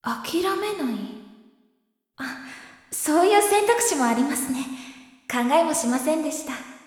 諦めない。あ、そういう選択肢もありますね。考えもしませんでした。